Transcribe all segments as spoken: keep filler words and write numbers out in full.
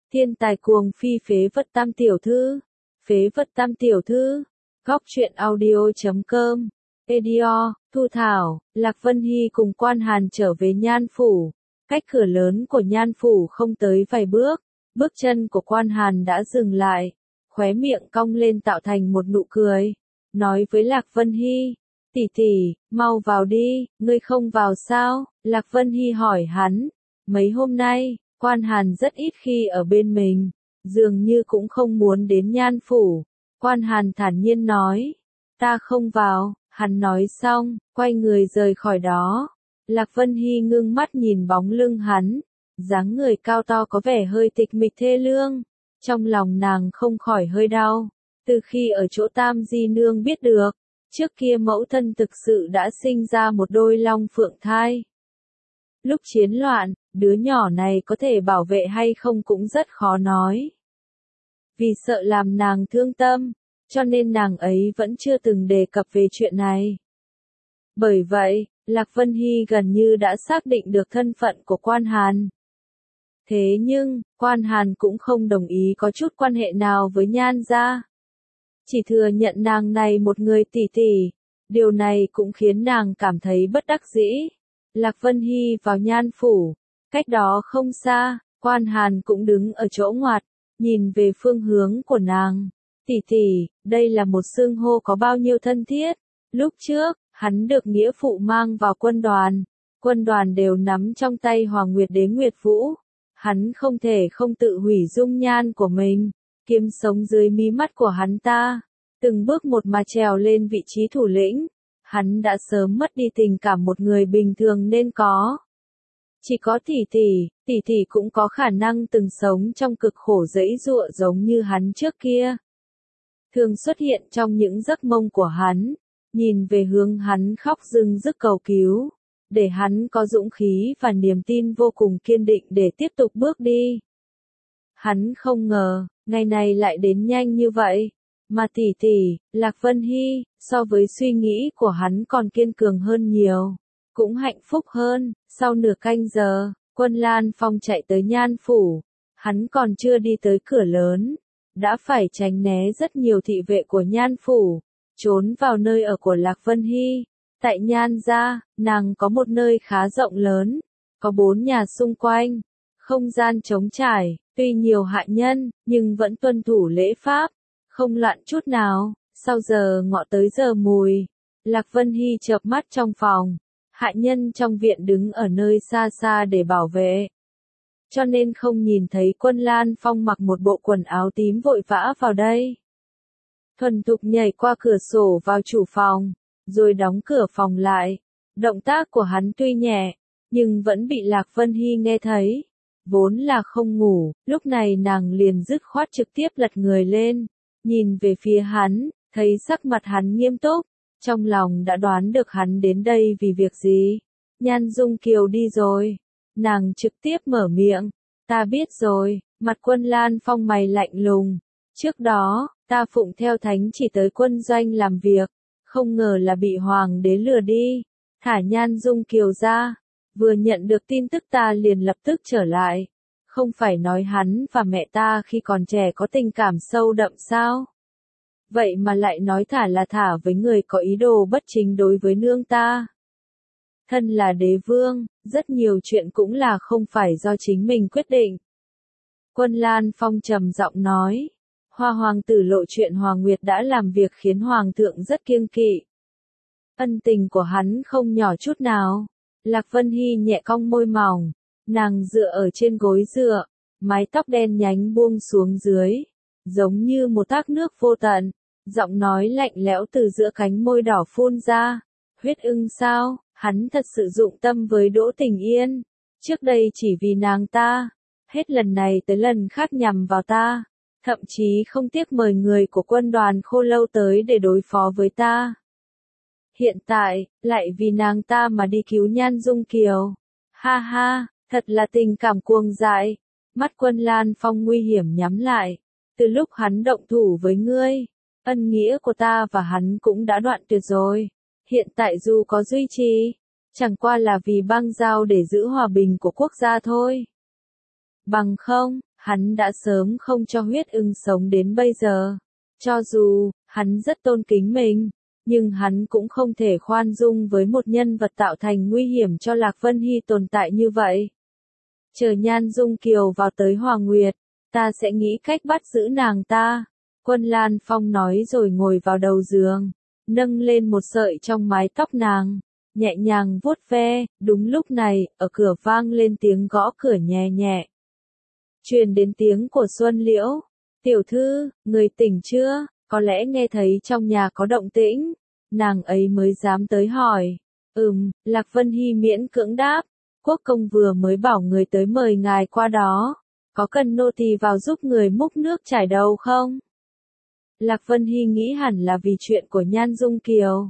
Thiên tài cuồng phi phế vật tam tiểu thư. Phế vật tam tiểu thư. Góc truyện audio chấm com. Edio, Thu Thảo, Lạc Vân Hy cùng Quan Hàn trở về Nhan Phủ. Cách cửa lớn của Nhan Phủ không tới vài bước, bước chân của Quan Hàn đã dừng lại, khóe miệng cong lên tạo thành một nụ cười, nói với Lạc Vân Hy, tỷ tỷ, mau vào đi, ngươi không vào sao? Lạc Vân Hy hỏi hắn, mấy hôm nay, Quan Hàn rất ít khi ở bên mình, dường như cũng không muốn đến Nhan Phủ. Quan Hàn thản nhiên nói, ta không vào. Hắn nói xong, quay người rời khỏi đó. Lạc Vân Hy ngưng mắt nhìn bóng lưng hắn, dáng người cao to có vẻ hơi tịch mịch thê lương. Trong lòng nàng không khỏi hơi đau, từ khi ở chỗ Tam Di Nương biết được, trước kia mẫu thân thực sự đã sinh ra một đôi long phượng thai. Lúc chiến loạn, đứa nhỏ này có thể bảo vệ hay không cũng rất khó nói. Vì sợ làm nàng thương tâm, cho nên nàng ấy vẫn chưa từng đề cập về chuyện này. Bởi vậy, Lạc Vân Hy gần như đã xác định được thân phận của Quan Hàn. Thế nhưng, Quan Hàn cũng không đồng ý có chút quan hệ nào với Nhan gia. Chỉ thừa nhận nàng này một người tỷ tỷ, điều này cũng khiến nàng cảm thấy bất đắc dĩ. Lạc Vân Hy vào Nhan Phủ, cách đó không xa, Quan Hàn cũng đứng ở chỗ ngoặt, nhìn về phương hướng của nàng. Tỷ tỷ, đây là một xưng hô có bao nhiêu thân thiết. Lúc trước, hắn được nghĩa phụ mang vào quân đoàn. Quân đoàn đều nắm trong tay Hoàng Nguyệt Đế Nguyệt Vũ. Hắn không thể không tự hủy dung nhan của mình, kiếm sống dưới mí mắt của hắn ta. Từng bước một mà trèo lên vị trí thủ lĩnh. Hắn đã sớm mất đi tình cảm một người bình thường nên có. Chỉ có tỷ tỷ, tỷ tỷ cũng có khả năng từng sống trong cực khổ dẫy dụa giống như hắn trước kia. Thường xuất hiện trong những giấc mộng của hắn, nhìn về hướng hắn khóc rưng rức cầu cứu, để hắn có dũng khí và niềm tin vô cùng kiên định để tiếp tục bước đi. Hắn không ngờ, ngày này lại đến nhanh như vậy, mà tỷ tỷ, Lạc Vân Hy, so với suy nghĩ của hắn còn kiên cường hơn nhiều, cũng hạnh phúc hơn. Sau nửa canh giờ, Quân Lan Phong chạy tới Nhan Phủ, hắn còn chưa đi tới cửa lớn, đã phải tránh né rất nhiều thị vệ của Nhan Phủ, trốn vào nơi ở của Lạc Vân Hy. Tại Nhan gia, nàng có một nơi khá rộng lớn, có bốn nhà xung quanh, không gian trống trải, tuy nhiều hạ nhân, nhưng vẫn tuân thủ lễ pháp, không loạn chút nào. Sau giờ ngọ tới giờ mùi, Lạc Vân Hy chợp mắt trong phòng, hạ nhân trong viện đứng ở nơi xa xa để bảo vệ, cho nên không nhìn thấy Quân Lan Phong mặc một bộ quần áo tím vội vã vào đây. Thuần thục nhảy qua cửa sổ vào chủ phòng, rồi đóng cửa phòng lại. Động tác của hắn tuy nhẹ, nhưng vẫn bị Lạc Vân Hy nghe thấy. Vốn là không ngủ, lúc này nàng liền dứt khoát trực tiếp lật người lên, nhìn về phía hắn, thấy sắc mặt hắn nghiêm túc, trong lòng đã đoán được hắn đến đây vì việc gì. Nhan Dung Kiều đi rồi. Nàng trực tiếp mở miệng, ta biết rồi. Mặt Quân Lan Phong mày lạnh lùng, trước đó, ta phụng theo thánh chỉ tới quân doanh làm việc, không ngờ là bị Hoàng đế lừa đi, thả Nhan Dung Kiều ra. Vừa nhận được tin tức ta liền lập tức trở lại, không phải nói hắn và mẹ ta khi còn trẻ có tình cảm sâu đậm sao? Vậy mà lại nói thả là thả với người có ý đồ bất chính đối với nương ta. Thân là đế vương, rất nhiều chuyện cũng là không phải do chính mình quyết định. Quân Lan Phong trầm giọng nói, Hoa hoàng tử lộ chuyện Hoàng Nguyệt đã làm việc khiến Hoàng thượng rất kiêng kỵ. Ân tình của hắn không nhỏ chút nào. Lạc Vân Hy nhẹ cong môi mỏng, nàng dựa ở trên gối dựa, mái tóc đen nhánh buông xuống dưới, giống như một thác nước vô tận, giọng nói lạnh lẽo từ giữa cánh môi đỏ phun ra, huyết ưng sao? Hắn thật sự dụng tâm với Đỗ Tình Yên, trước đây chỉ vì nàng ta, hết lần này tới lần khác nhằm vào ta, thậm chí không tiếc mời người của quân đoàn Khô Lâu tới để đối phó với ta. Hiện tại, lại vì nàng ta mà đi cứu Nhan Dung Kiều. Ha ha, thật là tình cảm cuồng dại. Mắt Quân Lan Phong nguy hiểm nhắm lại. Từ lúc hắn động thủ với ngươi, ân nghĩa của ta và hắn cũng đã đoạn tuyệt rồi. Hiện tại dù có duy trì, chẳng qua là vì băng giao để giữ hòa bình của quốc gia thôi. Bằng không, hắn đã sớm không cho huyết ưng sống đến bây giờ. Cho dù, hắn rất tôn kính mình, nhưng hắn cũng không thể khoan dung với một nhân vật tạo thành nguy hiểm cho Lạc Vân Hy tồn tại như vậy. Chờ Nhan Dung Kiều vào tới Hoàng Nguyệt, ta sẽ nghĩ cách bắt giữ nàng ta. Quân Lan Phong nói rồi ngồi vào đầu giường, nâng lên một sợi trong mái tóc nàng, nhẹ nhàng vuốt ve. Đúng lúc này, ở cửa vang lên tiếng gõ cửa nhẹ nhẹ. Truyền đến tiếng của Xuân Liễu. Tiểu thư, người tỉnh chưa? Có lẽ nghe thấy trong nhà có động tĩnh, nàng ấy mới dám tới hỏi. Ừm, Lạc Vân Hy miễn cưỡng đáp. Quốc công vừa mới bảo người tới mời ngài qua đó. Có cần nô tỳ vào giúp người múc nước chải đầu không? Lạc Vân Hy nghĩ hẳn là vì chuyện của Nhan Dung Kiều.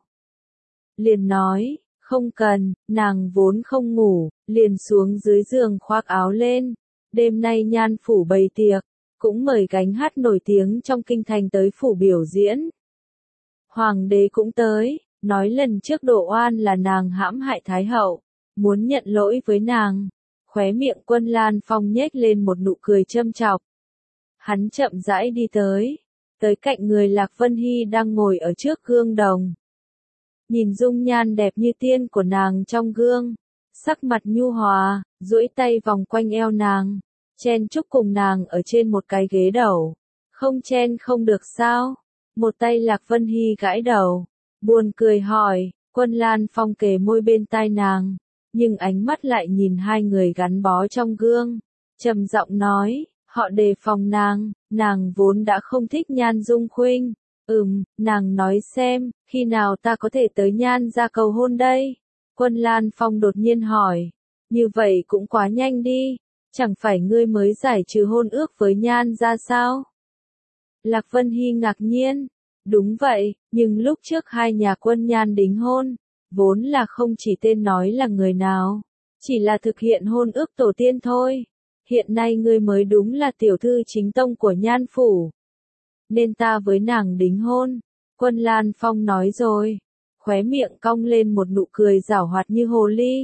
Liền nói, không cần, nàng vốn không ngủ, liền xuống dưới giường khoác áo lên. Đêm nay Nhan phủ bày tiệc, cũng mời gánh hát nổi tiếng trong kinh thành tới phủ biểu diễn. Hoàng đế cũng tới, nói lần trước Độ Oan là nàng hãm hại Thái hậu, muốn nhận lỗi với nàng. Khóe miệng Quân Lan Phong nhếch lên một nụ cười châm chọc. Hắn chậm rãi đi tới, tới cạnh người Lạc Vân Hy đang ngồi ở trước gương đồng. Nhìn dung nhan đẹp như tiên của nàng trong gương, sắc mặt nhu hòa, duỗi tay vòng quanh eo nàng, chen chúc cùng nàng ở trên một cái ghế đầu. Không chen không được sao? Một tay Lạc Vân Hy gãi đầu, buồn cười hỏi. Quân Lan Phong kề môi bên tai nàng, nhưng ánh mắt lại nhìn hai người gắn bó trong gương, trầm giọng nói, họ đề phòng nàng, nàng vốn đã không thích Nhan Dung Khuynh. Ừm, nàng nói xem, khi nào ta có thể tới Nhan gia cầu hôn đây? Quân Lan Phong đột nhiên hỏi, như vậy cũng quá nhanh đi, chẳng phải ngươi mới giải trừ hôn ước với Nhan gia sao? Lạc Vân Hy ngạc nhiên, đúng vậy, nhưng lúc trước hai nhà Quân Nhan đính hôn, vốn là không chỉ tên nói là người nào, chỉ là thực hiện hôn ước tổ tiên thôi. Hiện nay ngươi mới đúng là tiểu thư chính tông của Nhan phủ, nên ta với nàng đính hôn. Quân Lan Phong nói rồi, khóe miệng cong lên một nụ cười giảo hoạt như hồ ly.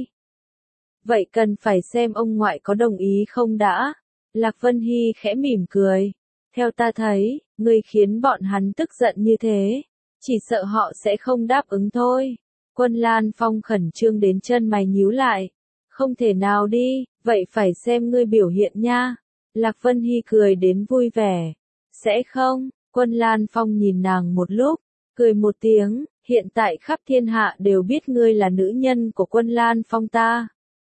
Vậy cần phải xem ông ngoại có đồng ý không đã? Lạc Vân Hy khẽ mỉm cười. Theo ta thấy, ngươi khiến bọn hắn tức giận như thế, chỉ sợ họ sẽ không đáp ứng thôi. Quân Lan Phong khẩn trương đến chân mày nhíu lại. Không thể nào đi, vậy phải xem ngươi biểu hiện nha. Lạc Vân Hy cười đến vui vẻ. Sẽ không? Quân Lan Phong nhìn nàng một lúc, cười một tiếng, hiện tại khắp thiên hạ đều biết ngươi là nữ nhân của Quân Lan Phong ta.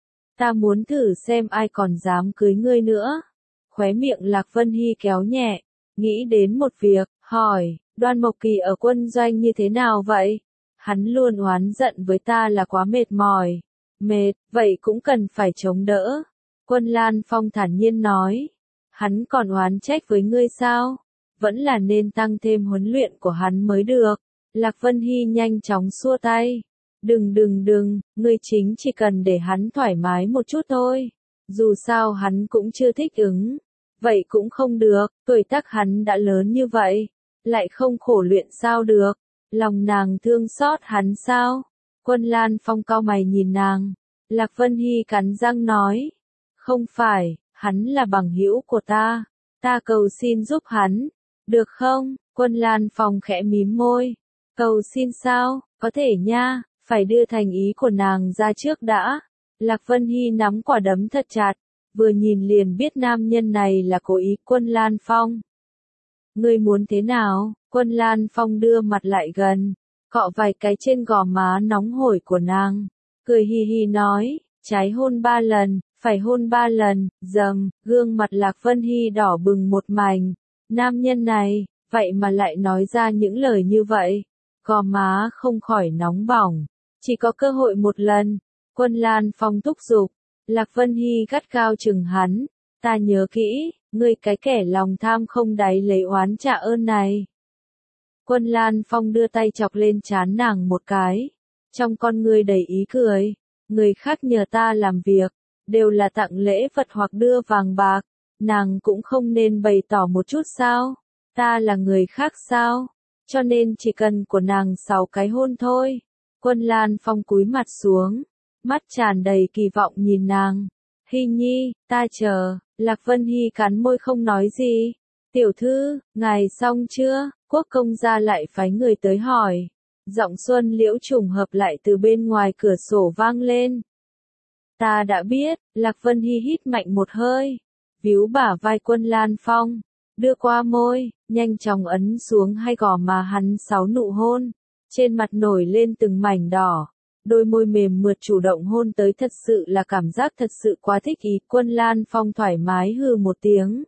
Ta muốn thử xem ai còn dám cưới ngươi nữa. Khóe miệng Lạc Vân Hy kéo nhẹ, nghĩ đến một việc, hỏi, Đoan Mộc Kỳ ở quân doanh như thế nào vậy? Hắn luôn oán giận với ta là quá mệt mỏi. Mệt, vậy cũng cần phải chống đỡ. Quân Lan Phong thản nhiên nói, hắn còn oán trách với ngươi sao? Vẫn là nên tăng thêm huấn luyện của hắn mới được. Lạc Vân Hy nhanh chóng xua tay. Đừng đừng đừng, ngươi chính chỉ cần để hắn thoải mái một chút thôi. Dù sao hắn cũng chưa thích ứng. Vậy cũng không được, tuổi tác hắn đã lớn như vậy. Lại không khổ luyện sao được. Lòng nàng thương xót hắn sao? Quân Lan Phong cau mày nhìn nàng. Lạc Vân Hy cắn răng nói. Không phải, hắn là bằng hữu của ta. Ta cầu xin giúp hắn. Được không? Quân Lan Phong khẽ mím môi. Cầu xin sao? Có thể nha, phải đưa thành ý của nàng ra trước đã. Lạc Vân Hy nắm quả đấm thật chặt, vừa nhìn liền biết nam nhân này là cố ý. Quân Lan Phong. Ngươi muốn thế nào? Quân Lan Phong đưa mặt lại gần, cọ vài cái trên gò má nóng hổi của nàng, cười hi hi nói, trái hôn ba lần, phải hôn ba lần. Dầm, gương mặt Lạc Vân Hy đỏ bừng một mảnh. Nam nhân này, vậy mà lại nói ra những lời như vậy. Gò má không khỏi nóng bỏng. Chỉ có cơ hội một lần. Quân Lan Phong thúc giục. Lạc Vân Hy gắt gao chừng hắn. Ta nhớ kỹ, ngươi cái kẻ lòng tham không đáy lấy oán trả ơn này. Quân Lan Phong đưa tay chọc lên trán nàng một cái. Trong con ngươi đầy ý cười. Người khác nhờ ta làm việc, đều là tặng lễ vật hoặc đưa vàng bạc. Nàng cũng không nên bày tỏ một chút sao? Ta là người khác sao? Cho nên chỉ cần của nàng sáu cái hôn thôi. Quân Lan Phong cúi mặt xuống, mắt tràn đầy kỳ vọng nhìn nàng. Hy nhi, ta chờ. Lạc Vân Hy cắn môi không nói gì. Tiểu thư, ngài xong chưa? Quốc công gia lại phái người tới hỏi. Giọng Xuân Liễu trùng hợp lại từ bên ngoài cửa sổ vang lên. Ta đã biết. Lạc Vân Hy hít mạnh một hơi. Víu bả vai Quân Lan Phong. Đưa qua môi, nhanh chóng ấn xuống hai gò má hắn sáu nụ hôn. Trên mặt nổi lên từng mảnh đỏ. Đôi môi mềm mượt chủ động hôn tới thật sự là cảm giác thật sự quá thích ý. Quân Lan Phong thoải mái hừ một tiếng.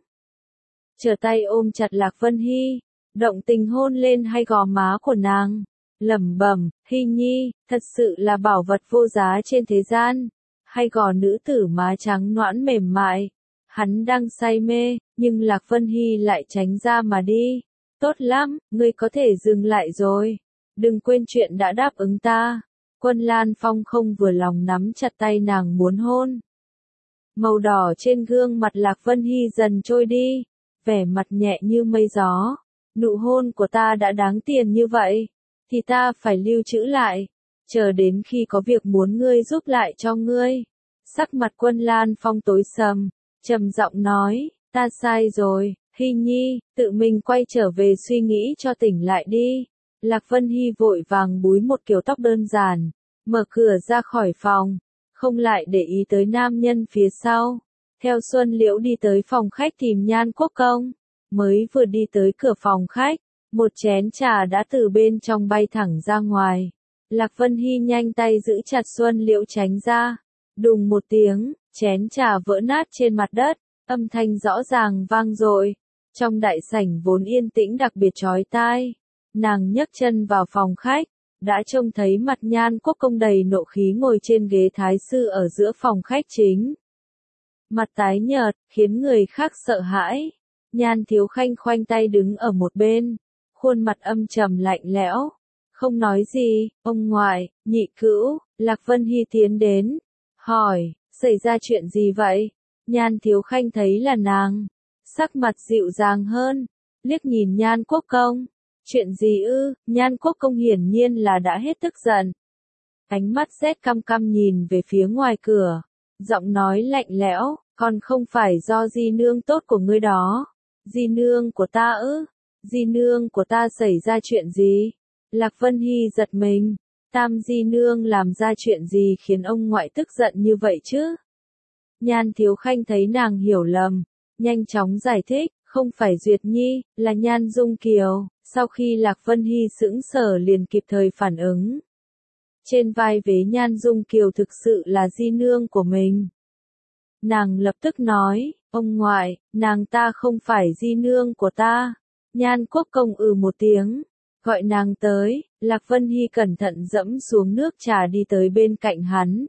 Trở tay ôm chặt Lạc Vân Hy. Động tình hôn lên hai gò má của nàng. Lẩm bẩm, Hy nhi, thật sự là bảo vật vô giá trên thế gian. Hai gò nữ tử má trắng nõn mềm mại. Hắn đang say mê, nhưng Lạc Vân Hy lại tránh ra mà đi. Tốt lắm, ngươi có thể dừng lại rồi. Đừng quên chuyện đã đáp ứng ta. Quân Lan Phong không vừa lòng nắm chặt tay nàng muốn hôn. Màu đỏ trên gương mặt Lạc Vân Hy dần trôi đi. Vẻ mặt nhẹ như mây gió. Nụ hôn của ta đã đáng tiền như vậy. Thì ta phải lưu trữ lại. Chờ đến khi có việc muốn ngươi giúp lại cho ngươi. Sắc mặt Quân Lan Phong tối sầm. Trầm giọng nói, ta sai rồi, Hy nhi, tự mình quay trở về suy nghĩ cho tỉnh lại đi. Lạc Vân Hy vội vàng búi một kiểu tóc đơn giản, mở cửa ra khỏi phòng, không lại để ý tới nam nhân phía sau. Theo Xuân Liễu đi tới phòng khách tìm Nhan Quốc Công, mới vừa đi tới cửa phòng khách, một chén trà đã từ bên trong bay thẳng ra ngoài. Lạc Vân Hy nhanh tay giữ chặt Xuân Liễu tránh ra, đùng một tiếng. Chén trà vỡ nát trên mặt đất, âm thanh rõ ràng vang dội. Trong đại sảnh vốn yên tĩnh đặc biệt chói tai, nàng nhấc chân vào phòng khách, đã trông thấy mặt Nhan Quốc Công đầy nộ khí ngồi trên ghế thái sư ở giữa phòng khách chính. Mặt tái nhợt, khiến người khác sợ hãi. Nhan Thiếu Khanh khoanh tay đứng ở một bên, khuôn mặt âm trầm lạnh lẽo, không nói gì. Ông ngoại, nhị cữu, Lạc Vân Hy tiến đến, hỏi. Xảy ra chuyện gì vậy? Nhan Thiếu Khanh thấy là nàng. Sắc mặt dịu dàng hơn. Liếc nhìn Nhan Quốc Công. Chuyện gì ư? Nhan Quốc Công hiển nhiên là đã hết tức giận. Ánh mắt rét căm căm nhìn về phía ngoài cửa. Giọng nói lạnh lẽo. Còn không phải do di nương tốt của ngươi đó. Di nương của ta ư? Di nương của ta xảy ra chuyện gì? Lạc Vân Hy giật mình. Tam di nương làm ra chuyện gì khiến ông ngoại tức giận như vậy chứ? Nhan Thiếu Khanh thấy nàng hiểu lầm, nhanh chóng giải thích, không phải Duyệt Nhi, là Nhan Dung Kiều. Sau khi Lạc Vân Hy sững sờ liền kịp thời phản ứng. Trên vai vế Nhan Dung Kiều thực sự là di nương của mình. Nàng lập tức nói, ông ngoại, nàng ta không phải di nương của ta. Nhan Quốc Công ừ một tiếng. Gọi nàng tới, Lạc Vân Hy cẩn thận dẫm xuống nước trà đi tới bên cạnh hắn.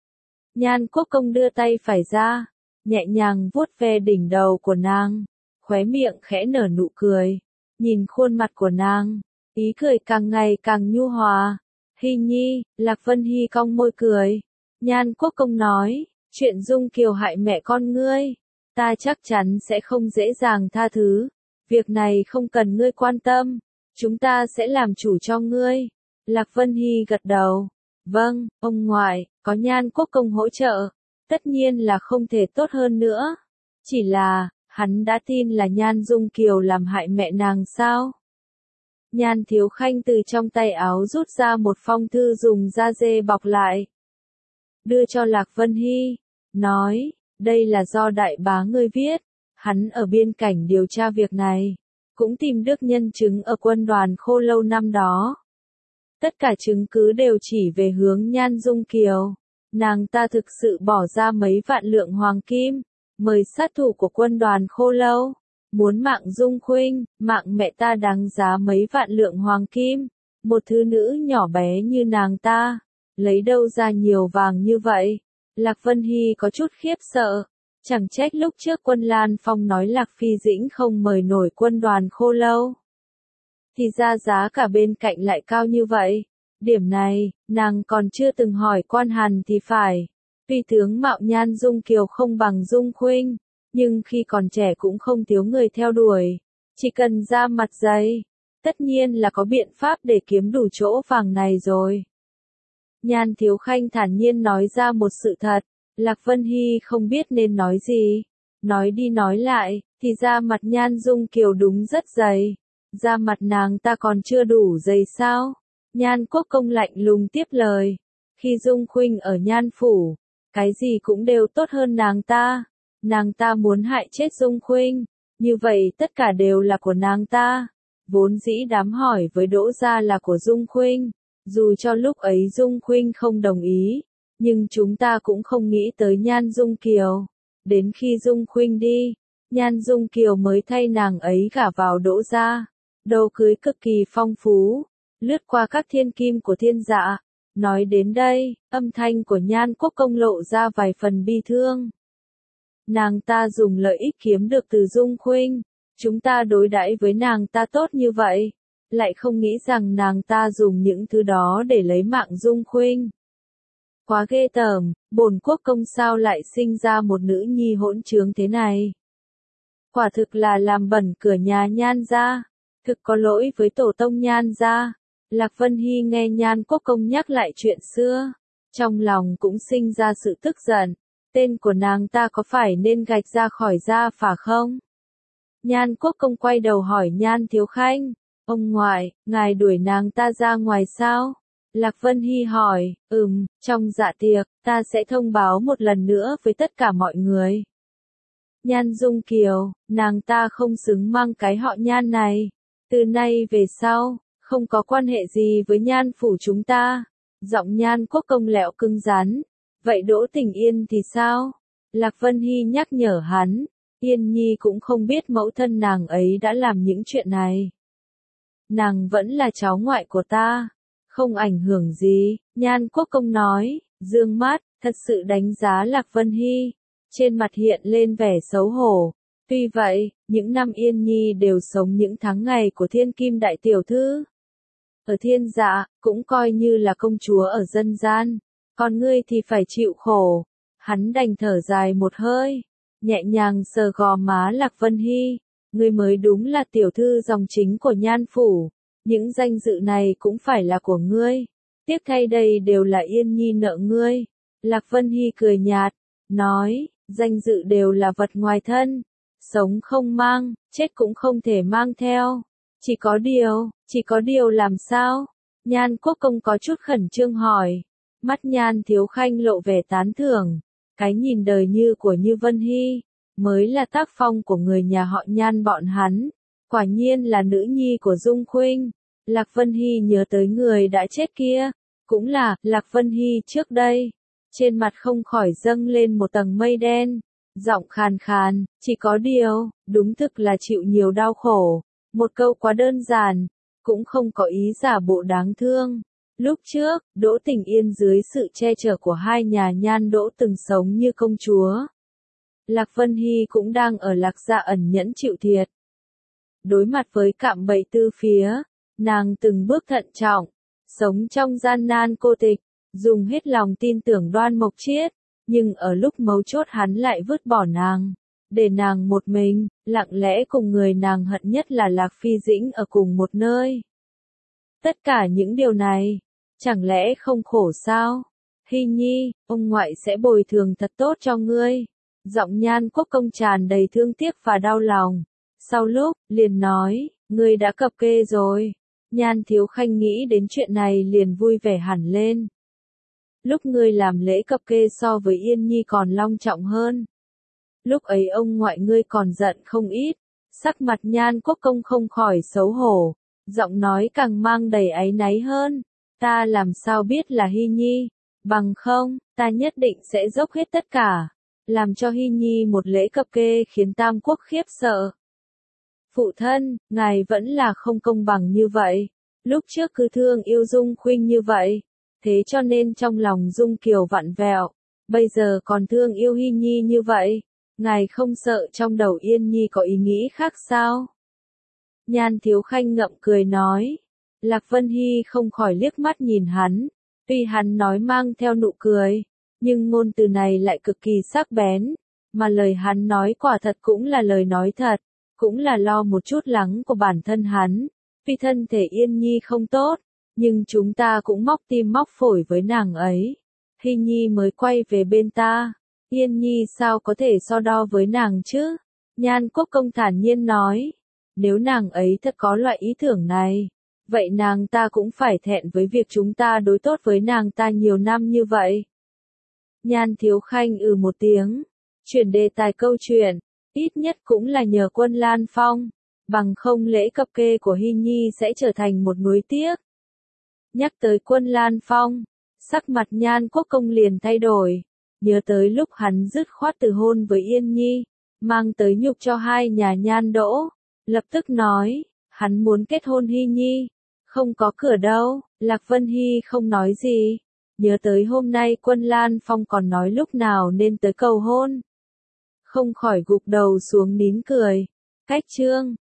Nhan Quốc Công đưa tay phải ra, nhẹ nhàng vuốt ve đỉnh đầu của nàng, khóe miệng khẽ nở nụ cười, nhìn khuôn mặt của nàng, ý cười càng ngày càng nhu hòa. Hy nhi, Lạc Vân Hy cong môi cười. Nhan Quốc Công nói, chuyện Dung Kiều hại mẹ con ngươi, ta chắc chắn sẽ không dễ dàng tha thứ. Việc này không cần ngươi quan tâm. Chúng ta sẽ làm chủ cho ngươi. Lạc Vân Hy gật đầu. Vâng, ông ngoại, có Nhan Quốc Công hỗ trợ. Tất nhiên là không thể tốt hơn nữa. Chỉ là, hắn đã tin là Nhan Dung Kiều làm hại mẹ nàng sao? Nhan Thiếu Khanh từ trong tay áo rút ra một phong thư dùng da dê bọc lại. Đưa cho Lạc Vân Hy. Nói, đây là do đại bá ngươi viết. Hắn ở biên cảnh điều tra việc này. Cũng tìm được nhân chứng ở quân đoàn Khô Lâu năm đó. Tất cả chứng cứ đều chỉ về hướng Nhan Dung Kiều. Nàng ta thực sự bỏ ra mấy vạn lượng hoàng kim, mời sát thủ của quân đoàn Khô Lâu. Muốn mạng Dung Khuynh, mạng mẹ ta đáng giá mấy vạn lượng hoàng kim. Một thứ nữ nhỏ bé như nàng ta, lấy đâu ra nhiều vàng như vậy? Lạc Vân Hy có chút khiếp sợ. Chẳng trách lúc trước Quân Lan Phong nói Lạc Phi Dĩnh không mời nổi quân đoàn Khô Lâu. Thì ra giá cả bên cạnh lại cao như vậy. Điểm này, nàng còn chưa từng hỏi Quan Hàn thì phải. Tuy tướng mạo Nhan Dung Kiều không bằng Dung Khuynh, nhưng khi còn trẻ cũng không thiếu người theo đuổi. Chỉ cần ra mặt dày, tất nhiên là có biện pháp để kiếm đủ chỗ vàng này rồi. Nhan Thiếu Khanh thản nhiên nói ra một sự thật. Lạc Vân Hy không biết nên nói gì. Nói đi nói lại, thì da mặt Nhan Dung Kiều đúng rất dày. Da mặt nàng ta còn chưa đủ dày sao? Nhan Quốc Công lạnh lùng tiếp lời. Khi Dung Khuynh ở Nhan Phủ, cái gì cũng đều tốt hơn nàng ta. Nàng ta muốn hại chết Dung Khuynh, như vậy tất cả đều là của nàng ta. Vốn dĩ đám hỏi với Đỗ Gia là của Dung Khuynh, dù cho lúc ấy Dung Khuynh không đồng ý, nhưng chúng ta cũng không nghĩ tới Nhan Dung Kiều. Đến khi Dung Khuynh đi, Nhan Dung Kiều mới thay nàng ấy gả vào Đỗ Gia. Đồ cưới cực kỳ phong phú, lướt qua các thiên kim của thiên dạ. Nói đến đây, âm thanh của Nhan Quốc Công lộ ra vài phần bi thương. Nàng ta dùng lợi ích kiếm được từ Dung Khuynh, chúng ta đối đãi với nàng ta tốt như vậy, lại không nghĩ rằng nàng ta dùng những thứ đó để lấy mạng Dung Khuynh. Quá ghê tởm, bổn quốc công sao lại sinh ra một nữ nhi hỗn trướng thế này. Quả thực là làm bẩn cửa nhà Nhan gia, thực có lỗi với tổ tông Nhan gia. Lạc Vân Hy nghe Nhan Quốc Công nhắc lại chuyện xưa, trong lòng cũng sinh ra sự tức giận. Tên của nàng ta có phải nên gạch ra khỏi gia phả không? Nhan Quốc Công quay đầu hỏi Nhan Thiếu Khanh, ông ngoại, ngài đuổi nàng ta ra ngoài sao? Lạc Vân Hy hỏi, ừm, trong dạ tiệc, ta sẽ thông báo một lần nữa với tất cả mọi người. Nhan Dung Kiều, nàng ta không xứng mang cái họ Nhan này. Từ nay về sau, không có quan hệ gì với Nhan Phủ chúng ta. Giọng Nhan Quốc Công lẹo cứng rắn. Vậy Đỗ Tình Yên thì sao? Lạc Vân Hy nhắc nhở hắn. Yên Nhi cũng không biết mẫu thân nàng ấy đã làm những chuyện này. Nàng vẫn là cháu ngoại của ta. Không ảnh hưởng gì, Nhan Quốc Công nói, dương mắt, thật sự đánh giá Lạc Vân Hy. Trên mặt hiện lên vẻ xấu hổ. Tuy vậy, những năm Yên Nhi đều sống những tháng ngày của thiên kim đại tiểu thư. Ở thiên dạ, cũng coi như là công chúa ở dân gian. Còn ngươi thì phải chịu khổ. Hắn đành thở dài một hơi, nhẹ nhàng sờ gò má Lạc Vân Hy. Ngươi mới đúng là tiểu thư dòng chính của Nhan Phủ. Những danh dự này cũng phải là của ngươi. Tiếc thay đây đều là Yên Nhi nợ ngươi. Lạc Vân Hy cười nhạt, nói, danh dự đều là vật ngoài thân. Sống không mang, chết cũng không thể mang theo. Chỉ có điều, chỉ có điều làm sao? Nhan Quốc Công có chút khẩn trương hỏi. Mắt Nhan Thiếu Khanh lộ vẻ tán thưởng. Cái nhìn đời như của Như Vân Hy, mới là tác phong của người nhà họ Nhan bọn hắn. Quả nhiên là nữ nhi của Dung Khuynh. Lạc Vân Hy nhớ tới người đã chết kia. Cũng là, Lạc Vân Hy trước đây. Trên mặt không khỏi dâng lên một tầng mây đen. Giọng khàn khàn, chỉ có điều, đúng thực là chịu nhiều đau khổ. Một câu quá đơn giản, cũng không có ý giả bộ đáng thương. Lúc trước, Đỗ Tình Yên dưới sự che chở của hai nhà Nhan Đỗ từng sống như công chúa. Lạc Vân Hy cũng đang ở Lạc Gia ẩn nhẫn chịu thiệt. Đối mặt với cạm bẫy tư phía, nàng từng bước thận trọng, sống trong gian nan cô tịch, dùng hết lòng tin tưởng Đoan Mộc Chiết, nhưng ở lúc mấu chốt hắn lại vứt bỏ nàng, để nàng một mình, lặng lẽ cùng người nàng hận nhất là Lạc Phi Dĩnh ở cùng một nơi. Tất cả những điều này, chẳng lẽ không khổ sao? Hy Nhi, ông ngoại sẽ bồi thường thật tốt cho ngươi. Giọng Nhan Quốc Công tràn đầy thương tiếc và đau lòng. Sau lúc, liền nói, ngươi đã cập kê rồi. Nhan Thiếu Khanh nghĩ đến chuyện này liền vui vẻ hẳn lên. Lúc ngươi làm lễ cập kê so với Yên Nhi còn long trọng hơn. Lúc ấy ông ngoại ngươi còn giận không ít. Sắc mặt Nhan Quốc Công không khỏi xấu hổ. Giọng nói càng mang đầy áy náy hơn. Ta làm sao biết là Hy Nhi. Bằng không, ta nhất định sẽ dốc hết tất cả. Làm cho Hy Nhi một lễ cập kê khiến Tam Quốc khiếp sợ. Phụ thân, ngài vẫn là không công bằng như vậy. Lúc trước cứ thương yêu Dung Khuynh như vậy. Thế cho nên trong lòng Dung Kiều vặn vẹo. Bây giờ còn thương yêu Hy Nhi như vậy. Ngài không sợ trong đầu Yên Nhi có ý nghĩ khác sao? Nhan Thiếu Khanh ngậm cười nói. Lạc Vân Hy không khỏi liếc mắt nhìn hắn. Tuy hắn nói mang theo nụ cười, nhưng ngôn từ này lại cực kỳ sắc bén. Mà lời hắn nói quả thật cũng là lời nói thật. Cũng là lo một chút lắng của bản thân hắn. Vì thân thể Yên Nhi không tốt, nhưng chúng ta cũng móc tim móc phổi với nàng ấy. Hy Nhi mới quay về bên ta. Yên Nhi sao có thể so đo với nàng chứ? Nhan Quốc Công thản nhiên nói. Nếu nàng ấy thật có loại ý tưởng này, vậy nàng ta cũng phải thẹn với việc chúng ta đối tốt với nàng ta nhiều năm như vậy. Nhan Thiếu Khanh ừ một tiếng, chuyển đề tài câu chuyện, ít nhất cũng là nhờ Quân Lan Phong, bằng không lễ cập kê của Hy Nhi sẽ trở thành một nuối tiếc. Nhắc tới Quân Lan Phong, sắc mặt Nhan Quốc Công liền thay đổi, nhớ tới lúc hắn dứt khoát từ hôn với Yên Nhi, mang tới nhục cho hai nhà Nhan Đỗ, lập tức nói, hắn muốn kết hôn Hy Nhi, không có cửa đâu. Lạc Vân Hy không nói gì, nhớ tới hôm nay Quân Lan Phong còn nói lúc nào nên tới cầu hôn, không khỏi gục đầu xuống nín cười. Cách chương